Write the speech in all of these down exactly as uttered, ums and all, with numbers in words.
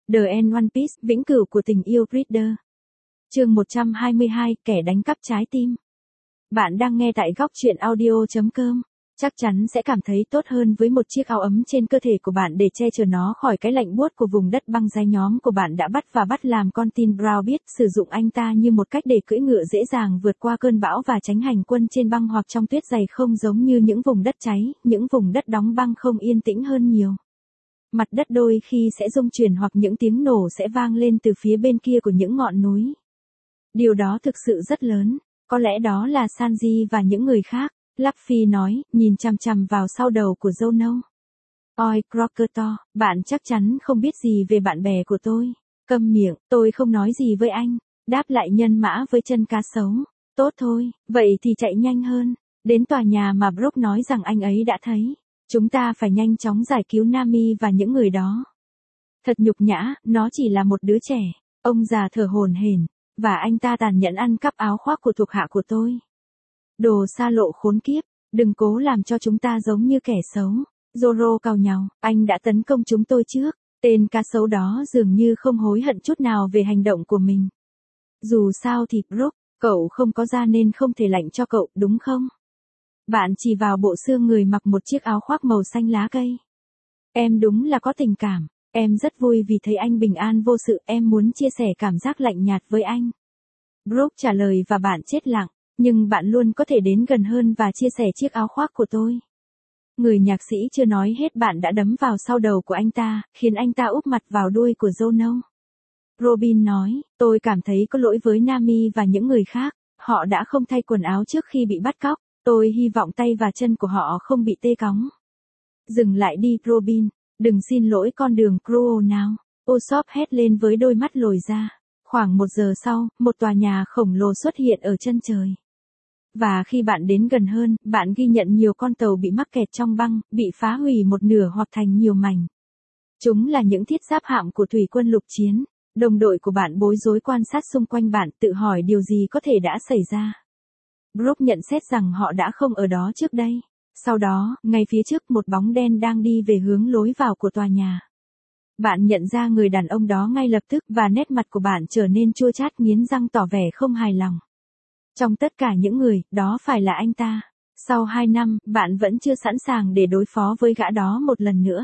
The End One Piece, vĩnh cửu của tình yêu Reader. Chương một trăm hai mươi hai, kẻ đánh cắp trái tim. Bạn đang nghe tại góc truyện audio chấm com. Chắc chắn sẽ cảm thấy tốt hơn với một chiếc áo ấm trên cơ thể của bạn để che chở nó khỏi cái lạnh buốt của vùng đất băng giá. Nhóm của bạn đã bắt và bắt làm con tin Brown biết sử dụng anh ta như một cách để cưỡi ngựa dễ dàng vượt qua cơn bão và tránh hành quân trên băng hoặc trong tuyết dày, không giống như những vùng đất cháy, những vùng đất đóng băng không yên tĩnh hơn nhiều. Mặt đất đôi khi sẽ rung chuyển hoặc những tiếng nổ sẽ vang lên từ phía bên kia của những ngọn núi. Điều đó thực sự rất lớn, có lẽ đó là Sanji và những người khác, Luffy nói, nhìn chằm chằm vào sau đầu của Zono. Oi, Crocodile, bạn chắc chắn không biết gì về bạn bè của tôi. Câm miệng, tôi không nói gì với anh, đáp lại nhân mã với chân cá sấu. Tốt thôi, vậy thì chạy nhanh hơn, đến tòa nhà mà Brook nói rằng anh ấy đã thấy. Chúng ta phải nhanh chóng giải cứu Nami và những người đó. Thật nhục nhã, nó chỉ là một đứa trẻ. Ông già thở hổn hển, và anh ta tàn nhẫn ăn cắp áo khoác của thuộc hạ của tôi. Đồ xa lộ khốn kiếp, đừng cố làm cho chúng ta giống như kẻ xấu. Zoro cau nhàu, anh đã tấn công chúng tôi trước. Tên cá sấu đó dường như không hối hận chút nào về hành động của mình. Dù sao thì Brook, cậu không có da nên không thể lạnh cho cậu, đúng không? Bạn chỉ vào bộ xương người mặc một chiếc áo khoác màu xanh lá cây. Em đúng là có tình cảm, em rất vui vì thấy anh bình an vô sự, em muốn chia sẻ cảm giác lạnh nhạt với anh. Brook trả lời và bạn chết lặng, nhưng bạn luôn có thể đến gần hơn và chia sẻ chiếc áo khoác của tôi. Người nhạc sĩ chưa nói hết bạn đã đấm vào sau đầu của anh ta, khiến anh ta úp mặt vào đuôi của Zono. Robin nói, tôi cảm thấy có lỗi với Nami và những người khác, họ đã không thay quần áo trước khi bị bắt cóc. Tôi hy vọng tay và chân của họ không bị tê cóng. Dừng lại đi Robin, đừng xin lỗi con đường Cruel nào. Usopp hét lên với đôi mắt lồi ra. Khoảng một giờ sau, một tòa nhà khổng lồ xuất hiện ở chân trời. Và khi bạn đến gần hơn, bạn ghi nhận nhiều con tàu bị mắc kẹt trong băng, bị phá hủy một nửa hoặc thành nhiều mảnh. Chúng là những thiết giáp hạm của thủy quân lục chiến. Đồng đội của bạn bối rối quan sát xung quanh bạn, tự hỏi điều gì có thể đã xảy ra. Brook nhận xét rằng họ đã không ở đó trước đây. Sau đó, ngay phía trước một bóng đen đang đi về hướng lối vào của tòa nhà. Bạn nhận ra người đàn ông đó ngay lập tức và nét mặt của bạn trở nên chua chát, nghiến răng tỏ vẻ không hài lòng. Trong tất cả những người, đó phải là anh ta. Sau hai năm, bạn vẫn chưa sẵn sàng để đối phó với gã đó một lần nữa.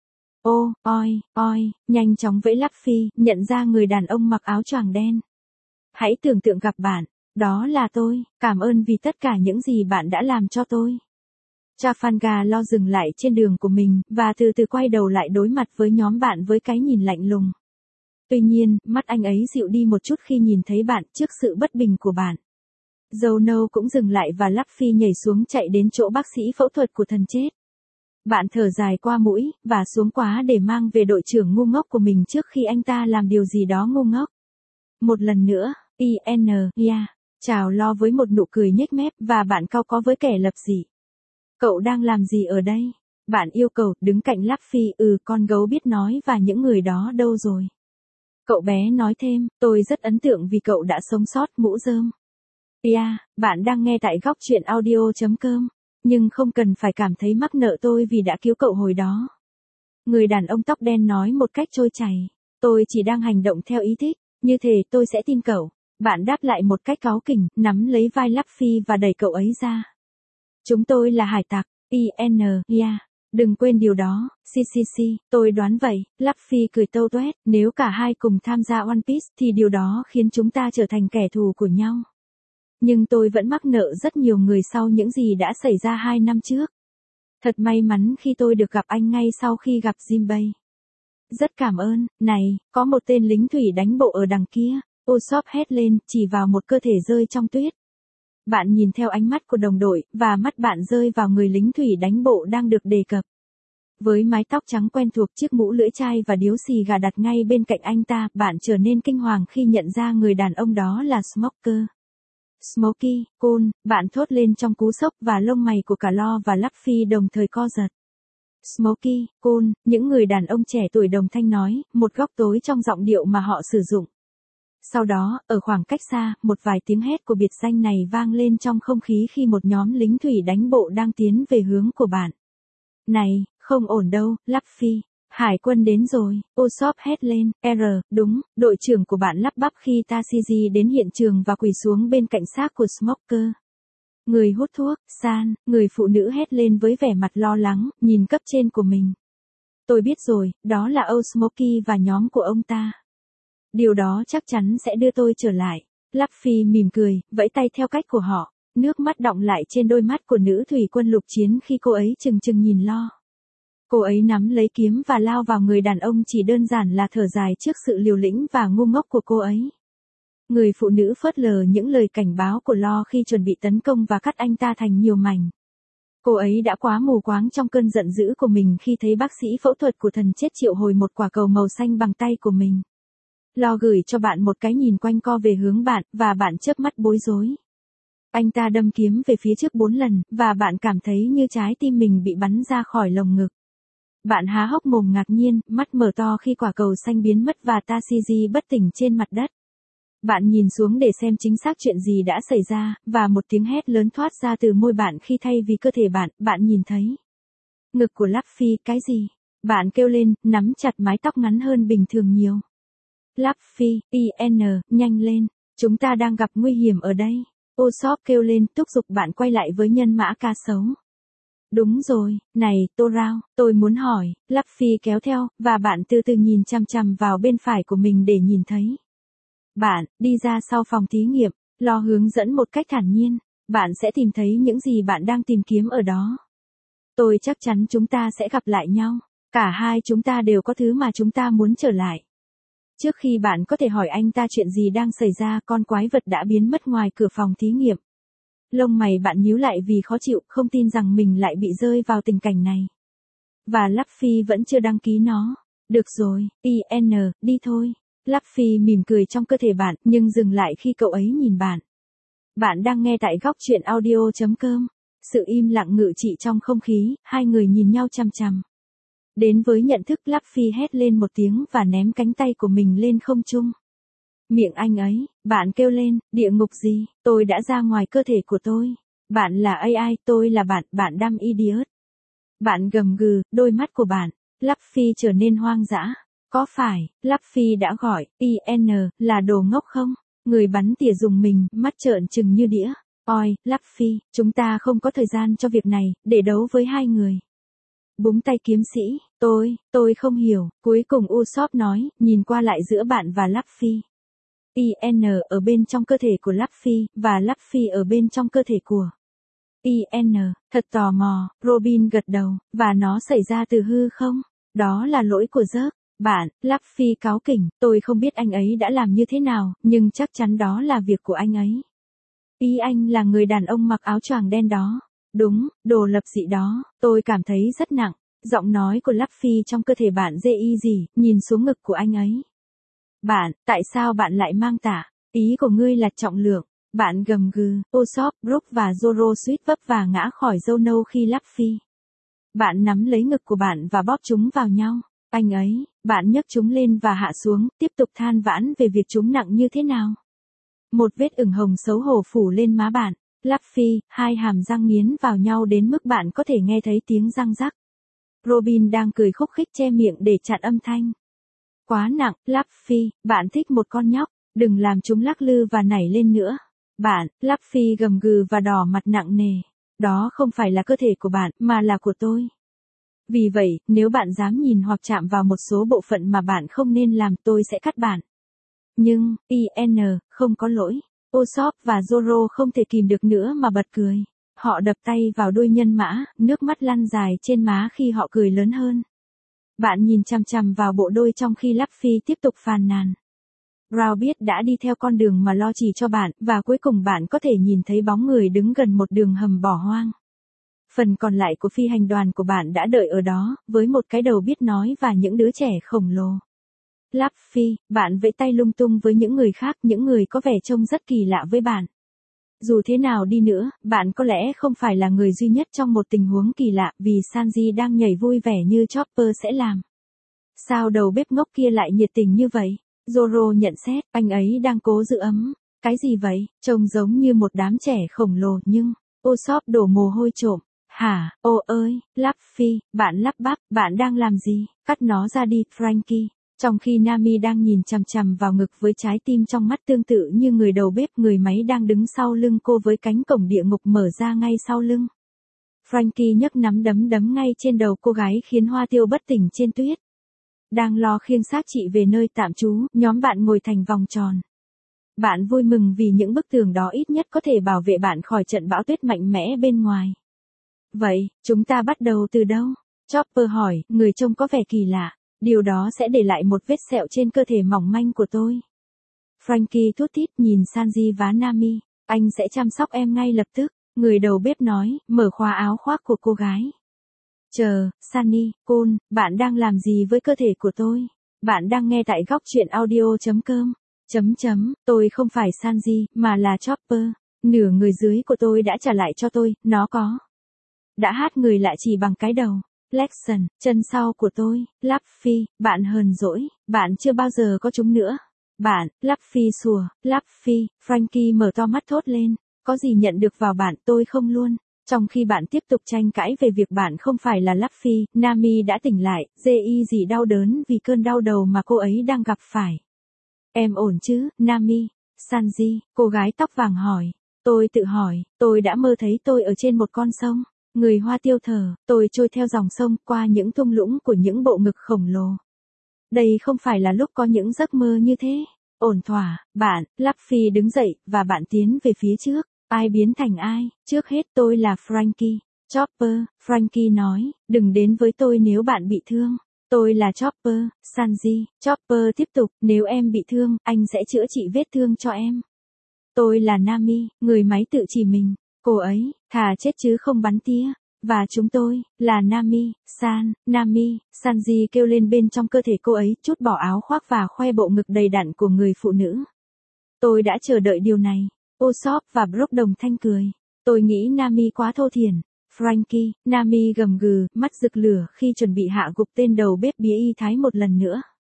Ô, oi, oi, nhanh chóng vẫy Luffy, nhận ra người đàn ông mặc áo choàng đen. Hãy tưởng tượng gặp bạn. Đó là tôi, cảm ơn vì tất cả những gì bạn đã làm cho tôi. Trafalgar lo dừng lại trên đường của mình, và từ từ quay đầu lại đối mặt với nhóm bạn với cái nhìn lạnh lùng. Tuy nhiên, mắt anh ấy dịu đi một chút khi nhìn thấy bạn trước sự bất bình của bạn. Zono cũng dừng lại và Luffy nhảy xuống chạy đến chỗ bác sĩ phẫu thuật của thần chết. Bạn thở dài qua mũi, và xuống quá để mang về đội trưởng ngu ngốc của mình trước khi anh ta làm điều gì đó ngu ngốc. Một lần nữa, I N, yeah. Chào lo với một nụ cười nhếch mép và bạn cau có với kẻ lập dị. Cậu đang làm gì ở đây? Bạn yêu cầu, đứng cạnh Luffy, ừ con gấu biết nói và những người đó đâu rồi? Cậu bé nói thêm, tôi rất ấn tượng vì cậu đã sống sót, mũ rơm. Yeah, bạn đang nghe tại góc truyện audio chấm com, nhưng không cần phải cảm thấy mắc nợ tôi vì đã cứu cậu hồi đó. Người đàn ông tóc đen nói một cách trôi chảy, tôi chỉ đang hành động theo ý thích, như thế tôi sẽ tin cậu. Bạn đáp lại một cách cáu kỉnh, nắm lấy vai Luffy và đẩy cậu ấy ra. Chúng tôi là hải tặc, I N, yeah. Đừng quên điều đó, xê xê xê, tôi đoán vậy. Luffy cười tâu tuét, nếu cả hai cùng tham gia One Piece thì điều đó khiến chúng ta trở thành kẻ thù của nhau. Nhưng tôi vẫn mắc nợ rất nhiều người sau những gì đã xảy ra hai năm trước. Thật may mắn khi tôi được gặp anh ngay sau khi gặp Jinbei. Rất cảm ơn, này, có một tên lính thủy đánh bộ ở đằng kia. Usopp hét lên, chỉ vào một cơ thể rơi trong tuyết. Bạn nhìn theo ánh mắt của đồng đội, và mắt bạn rơi vào người lính thủy đánh bộ đang được đề cập. Với mái tóc trắng quen thuộc, chiếc mũ lưỡi chai và điếu xì gà đặt ngay bên cạnh anh ta, bạn trở nên kinh hoàng khi nhận ra người đàn ông đó là Smoker. Smokey, cool, bạn thốt lên trong cú sốc và lông mày của cả Lo và Luffy đồng thời co giật. Smokey, cool, những người đàn ông trẻ tuổi đồng thanh nói, một góc tối trong giọng điệu mà họ sử dụng. Sau đó, ở khoảng cách xa, một vài tiếng hét của biệt danh này vang lên trong không khí khi một nhóm lính thủy đánh bộ đang tiến về hướng của bạn. Này, không ổn đâu, Luffy. Hải quân đến rồi, Usopp hét lên, R, đúng, đội trưởng của bạn lắp bắp khi Tashigi đến hiện trường và quỳ xuống bên cạnh xác của Smoker. Người hút thuốc, San, người phụ nữ hét lên với vẻ mặt lo lắng, nhìn cấp trên của mình. Tôi biết rồi, đó là Old Smokey và nhóm của ông ta. Điều đó chắc chắn sẽ đưa tôi trở lại. Luffy mỉm cười, vẫy tay theo cách của họ, nước mắt đọng lại trên đôi mắt của nữ thủy quân lục chiến khi cô ấy chừng chừng nhìn lo. Cô ấy nắm lấy kiếm và lao vào người đàn ông chỉ đơn giản là thở dài trước sự liều lĩnh và ngu ngốc của cô ấy. Người phụ nữ phớt lờ những lời cảnh báo của Lo khi chuẩn bị tấn công và cắt anh ta thành nhiều mảnh. Cô ấy đã quá mù quáng trong cơn giận dữ của mình khi thấy bác sĩ phẫu thuật của thần chết triệu hồi một quả cầu màu xanh bằng tay của mình. Lo gửi cho bạn một cái nhìn quanh co về hướng bạn, và bạn chớp mắt bối rối. Anh ta đâm kiếm về phía trước bốn lần, và bạn cảm thấy như trái tim mình bị bắn ra khỏi lồng ngực. Bạn há hốc mồm ngạc nhiên, mắt mở to khi quả cầu xanh biến mất và Tashigi bất tỉnh trên mặt đất. Bạn nhìn xuống để xem chính xác chuyện gì đã xảy ra, và một tiếng hét lớn thoát ra từ môi bạn khi thay vì cơ thể bạn, bạn nhìn thấy ngực của Luffy. Cái gì? Bạn kêu lên, nắm chặt mái tóc ngắn hơn bình thường nhiều. Luffy, i en, nhanh lên, chúng ta đang gặp nguy hiểm ở đây. Usopp kêu lên, thúc giục bạn quay lại với nhân mã cá sấu. Đúng rồi, này, Torao, tôi muốn hỏi, Luffy kéo theo, và bạn từ từ nhìn chằm chằm vào bên phải của mình để nhìn thấy. Bạn, đi ra sau phòng thí nghiệm, Lo hướng dẫn một cách thản nhiên, bạn sẽ tìm thấy những gì bạn đang tìm kiếm ở đó. Tôi chắc chắn chúng ta sẽ gặp lại nhau, cả hai chúng ta đều có thứ mà chúng ta muốn trở lại. Trước khi bạn có thể hỏi anh ta chuyện gì đang xảy ra, con quái vật đã biến mất ngoài cửa phòng thí nghiệm. Lông mày bạn nhíu lại vì khó chịu, không tin rằng mình lại bị rơi vào tình cảnh này. Và Luffy vẫn chưa đăng ký nó. Được rồi, i en, đi thôi. Luffy mỉm cười trong cơ thể bạn, nhưng dừng lại khi cậu ấy nhìn bạn. Bạn đang nghe tại góc truyện audio chấm com. Sự im lặng ngự trị trong không khí, hai người nhìn nhau chằm chằm. Đến với nhận thức, Luffy hét lên một tiếng và ném cánh tay của mình lên không trung. Miệng anh ấy, bạn kêu lên, địa ngục gì, tôi đã ra ngoài cơ thể của tôi. Bạn là a i, tôi là bạn, bạn dumb idiot. Bạn gầm gừ, đôi mắt của bạn, Luffy trở nên hoang dã. Có phải, Luffy đã gọi, i en, là đồ ngốc không? Người bắn tỉa dùng mình, mắt trợn trừng như đĩa. Oi, Luffy, chúng ta không có thời gian cho việc này, để đấu với hai người. Búng tay kiếm sĩ, tôi, tôi không hiểu, cuối cùng Usopp nói, nhìn qua lại giữa bạn và Luffy. i en ở bên trong cơ thể của Luffy, và Luffy ở bên trong cơ thể của i en, thật tò mò, Robin gật đầu, và nó xảy ra từ hư không? Đó là lỗi của Zerg. Bạn, Luffy cáu kỉnh, tôi không biết anh ấy đã làm như thế nào, nhưng chắc chắn đó là việc của anh ấy. Ý anh là người đàn ông mặc áo choàng đen đó. Đúng, đồ lập dị đó, tôi cảm thấy rất nặng. Giọng nói của Luffy trong cơ thể bạn dê y gì, nhìn xuống ngực của anh ấy. Bạn, tại sao bạn lại mang tả? Ý của ngươi là trọng lượng. Bạn gầm gừ, Usopp, Brook và Zoro suýt vấp và ngã khỏi dâu nâu khi Luffy. Bạn nắm lấy ngực của bạn và bóp chúng vào nhau. Anh ấy, bạn nhấc chúng lên và hạ xuống, tiếp tục than vãn về việc chúng nặng như thế nào. Một vết ửng hồng xấu hổ phủ lên má bạn. Luffy, hai hàm răng nghiến vào nhau đến mức bạn có thể nghe thấy tiếng răng rắc. Robin đang cười khúc khích che miệng để chặn âm thanh. Quá nặng, Luffy, bạn thích một con nhóc, đừng làm chúng lắc lư và nảy lên nữa. Bạn, Luffy gầm gừ và đỏ mặt nặng nề. Đó không phải là cơ thể của bạn, mà là của tôi. Vì vậy, nếu bạn dám nhìn hoặc chạm vào một số bộ phận mà bạn không nên làm, tôi sẽ cắt bạn. Nhưng, i en, không có lỗi. Usopp và Zoro không thể kìm được nữa mà bật cười. Họ đập tay vào đuôi nhân mã, nước mắt lăn dài trên má khi họ cười lớn hơn. Bạn nhìn chằm chằm vào bộ đôi trong khi Luffy tiếp tục phàn nàn. Rao biết đã đi theo con đường mà Lo chỉ cho bạn, và cuối cùng bạn có thể nhìn thấy bóng người đứng gần một đường hầm bỏ hoang. Phần còn lại của phi hành đoàn của bạn đã đợi ở đó, với một cái đầu biết nói và những đứa trẻ khổng lồ. Luffy, bạn vẫy tay lung tung với những người khác, những người có vẻ trông rất kỳ lạ với bạn. Dù thế nào đi nữa, bạn có lẽ không phải là người duy nhất trong một tình huống kỳ lạ, vì Sanji đang nhảy vui vẻ như Chopper sẽ làm. Sao đầu bếp ngốc kia lại nhiệt tình như vậy? Zoro nhận xét, anh ấy đang cố giữ ấm. Cái gì vậy? Trông giống như một đám trẻ khổng lồ nhưng... Usopp đổ mồ hôi trộm. Hả, ô ơi, Luffy, bạn lắp bắp, bạn đang làm gì? Cắt nó ra đi, Frankie. Trong khi Nami đang nhìn chằm chằm vào ngực với trái tim trong mắt tương tự như người đầu bếp, người máy đang đứng sau lưng cô với cánh cổng địa ngục mở ra ngay sau lưng. Frankie nhấc nắm đấm đấm ngay trên đầu cô gái khiến Hoa Tiêu bất tỉnh trên tuyết. Đang lo khiêng xác chị về nơi tạm trú, nhóm bạn ngồi thành vòng tròn. Bạn vui mừng vì những bức tường đó ít nhất có thể bảo vệ bạn khỏi trận bão tuyết mạnh mẽ bên ngoài. Vậy, chúng ta bắt đầu từ đâu? Chopper hỏi, người trông có vẻ kỳ lạ. Điều đó sẽ để lại một vết sẹo trên cơ thể mỏng manh của tôi. Frankie thút thít nhìn Sanji và Nami. Anh sẽ chăm sóc em ngay lập tức. Người đầu bếp nói, mở khóa áo khoác của cô gái. Chờ, Sunny, Cole, bạn đang làm gì với cơ thể của tôi? Bạn đang nghe tại góc truyện audio.com. Chấm chấm, tôi không phải Sanji, mà là Chopper. Nửa người dưới của tôi đã trả lại cho tôi, nó có. Đã hát người lạ chỉ bằng cái đầu. Lexon, chân sau của tôi, Luffy, bạn hờn dỗi, bạn chưa bao giờ có chúng nữa. Bạn, Luffy sủa, Luffy, Frankie mở to mắt thốt lên, có gì nhận được vào bạn tôi không luôn. Trong khi bạn tiếp tục tranh cãi về việc bạn không phải là Luffy, Nami đã tỉnh lại, dê y gì đau đớn vì cơn đau đầu mà cô ấy đang gặp phải. Em ổn chứ, Nami? Sanji, cô gái tóc vàng hỏi. Tôi tự hỏi, tôi đã mơ thấy tôi ở trên một con sông. Người Hoa Tiêu thở, tôi trôi theo dòng sông qua những thung lũng của những bộ ngực khổng lồ. Đây không phải là lúc có những giấc mơ như thế. Ổn thỏa, bạn, Luffy đứng dậy, và bạn tiến về phía trước. Ai biến thành ai? Trước hết tôi là Frankie. Chopper, Frankie nói, đừng đến với tôi nếu bạn bị thương. Tôi là Chopper, Sanji. Chopper tiếp tục, nếu em bị thương, anh sẽ chữa trị vết thương cho em. Tôi là Nami, người máy tự chỉ mình. Cô ấy, thà chết chứ không bắn tía. Và chúng tôi, là Nami, San, Nami, Sanji kêu lên bên trong cơ thể cô ấy, trút bỏ áo khoác và khoe bộ ngực đầy đặn của người phụ nữ. Tôi đã chờ đợi điều này. Usopp và Brook đồng thanh cười. Tôi nghĩ Nami quá thô thiển. Frankie, Nami gầm gừ, mắt rực lửa khi chuẩn bị hạ gục tên đầu bếp bía y thái một lần nữa.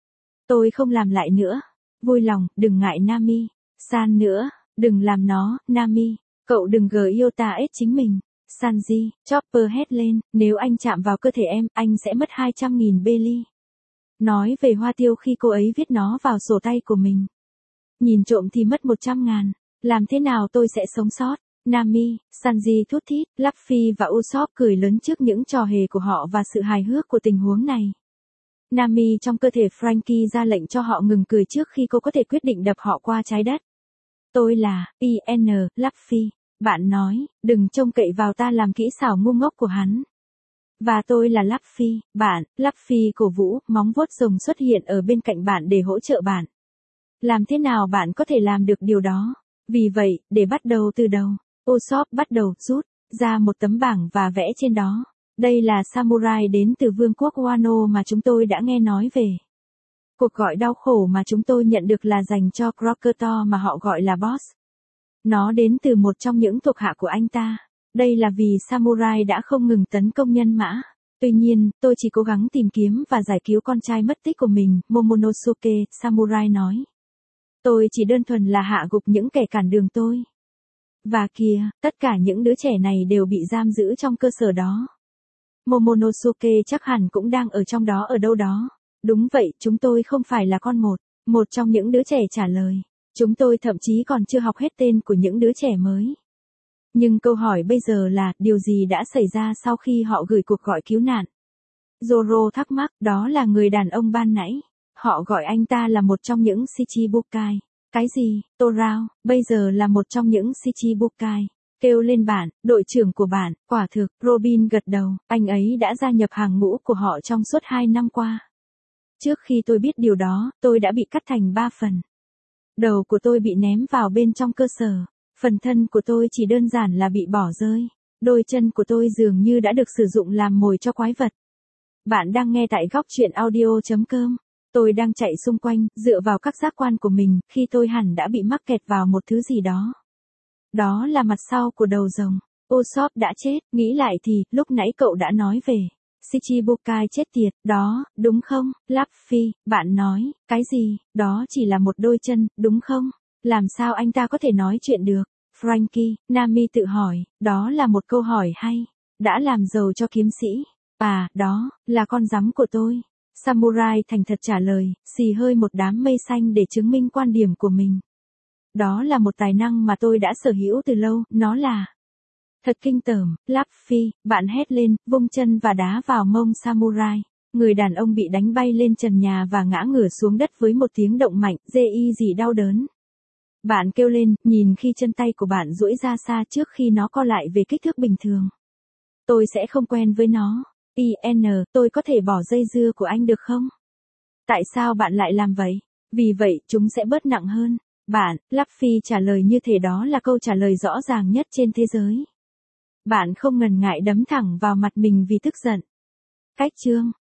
Tôi không làm lại nữa. Vui lòng, đừng ngại Nami. San nữa, đừng làm nó, Nami. Cậu đừng gờ yêu ta ết chính mình. Sanji, Chopper hét lên, nếu anh chạm vào cơ thể em, anh sẽ mất hai trăm nghìn belly. Nói về Hoa Tiêu khi cô ấy viết nó vào sổ tay của mình. Nhìn trộm thì mất một trăm ngàn. Làm thế nào tôi sẽ sống sót? Nami, Sanji thút thít, Luffy và Usopp cười lớn trước những trò hề của họ và sự hài hước của tình huống này. Nami trong cơ thể Frankie ra lệnh cho họ ngừng cười trước khi cô có thể quyết định đập họ qua trái đất. Tôi là, i en, Luffy. Bạn nói, đừng trông cậy vào ta làm kỹ xảo ngu ngốc của hắn. Và tôi là Luffy, bạn, Luffy cổ vũ, móng vuốt rồng xuất hiện ở bên cạnh bạn để hỗ trợ bạn. Làm thế nào bạn có thể làm được điều đó? Vì vậy, để bắt đầu từ đầu, Usopp bắt đầu rút ra một tấm bảng và vẽ trên đó. Đây là samurai đến từ vương quốc Wano mà chúng tôi đã nghe nói về. Cuộc gọi đau khổ mà chúng tôi nhận được là dành cho Crocodile mà họ gọi là boss. Nó đến từ một trong những thuộc hạ của anh ta. Đây là vì samurai đã không ngừng tấn công nhân mã. Tuy nhiên, tôi chỉ cố gắng tìm kiếm và giải cứu con trai mất tích của mình, Momonosuke, samurai nói. Tôi chỉ đơn thuần là hạ gục những kẻ cản đường tôi. Và kìa, tất cả những đứa trẻ này đều bị giam giữ trong cơ sở đó. Momonosuke chắc hẳn cũng đang ở trong đó ở đâu đó. Đúng vậy, chúng tôi không phải là con một. Một trong những đứa trẻ trả lời. Chúng tôi thậm chí còn chưa học hết tên của những đứa trẻ mới. Nhưng câu hỏi bây giờ là, điều gì đã xảy ra sau khi họ gửi cuộc gọi cứu nạn? Zoro thắc mắc, đó là người đàn ông ban nãy. Họ gọi anh ta là một trong những Shichibukai. Cái gì, Torao, bây giờ là một trong những Shichibukai. Kêu lên bạn, đội trưởng của bạn, quả thực, Robin gật đầu, anh ấy đã gia nhập hàng ngũ của họ trong suốt hai năm qua. Trước khi tôi biết điều đó, tôi đã bị cắt thành ba phần. Đầu của tôi bị ném vào bên trong cơ sở. Phần thân của tôi chỉ đơn giản là bị bỏ rơi. Đôi chân của tôi dường như đã được sử dụng làm mồi cho quái vật. Bạn đang nghe tại góc truyện audio.com. Tôi đang chạy xung quanh, dựa vào các giác quan của mình, khi tôi hẳn đã bị mắc kẹt vào một thứ gì đó. Đó là mặt sau của đầu rồng. Usopp đã chết, nghĩ lại thì, lúc nãy cậu đã nói về. Shichibukai chết tiệt, đó, đúng không? Luffy, bạn nói, cái gì, đó chỉ là một đôi chân, đúng không? Làm sao anh ta có thể nói chuyện được? Frankie, Nami tự hỏi, đó là một câu hỏi hay. đã làm giàu cho kiếm sĩ. À, đó, là con rắn của tôi. Samurai thành thật trả lời, xì hơi một đám mây xanh để chứng minh quan điểm của mình. Đó là một tài năng mà tôi đã sở hữu từ lâu, nó là... Thật kinh tởm, Luffy, bạn hét lên, vung chân và đá vào mông Samurai. Người đàn ông bị đánh bay lên trần nhà và ngã ngửa xuống đất với một tiếng động mạnh, dê y gì đau đớn. Bạn kêu lên, nhìn khi chân tay của bạn duỗi ra xa trước khi nó co lại về kích thước bình thường. Tôi sẽ không quen với nó. i en, tôi có thể bỏ dây dưa của anh được không? Tại sao bạn lại làm vậy? Vì vậy, chúng sẽ bớt nặng hơn. Bạn, Luffy trả lời như thể đó là câu trả lời rõ ràng nhất trên thế giới. Bạn không ngần ngại đấm thẳng vào mặt mình vì tức giận. Cách chương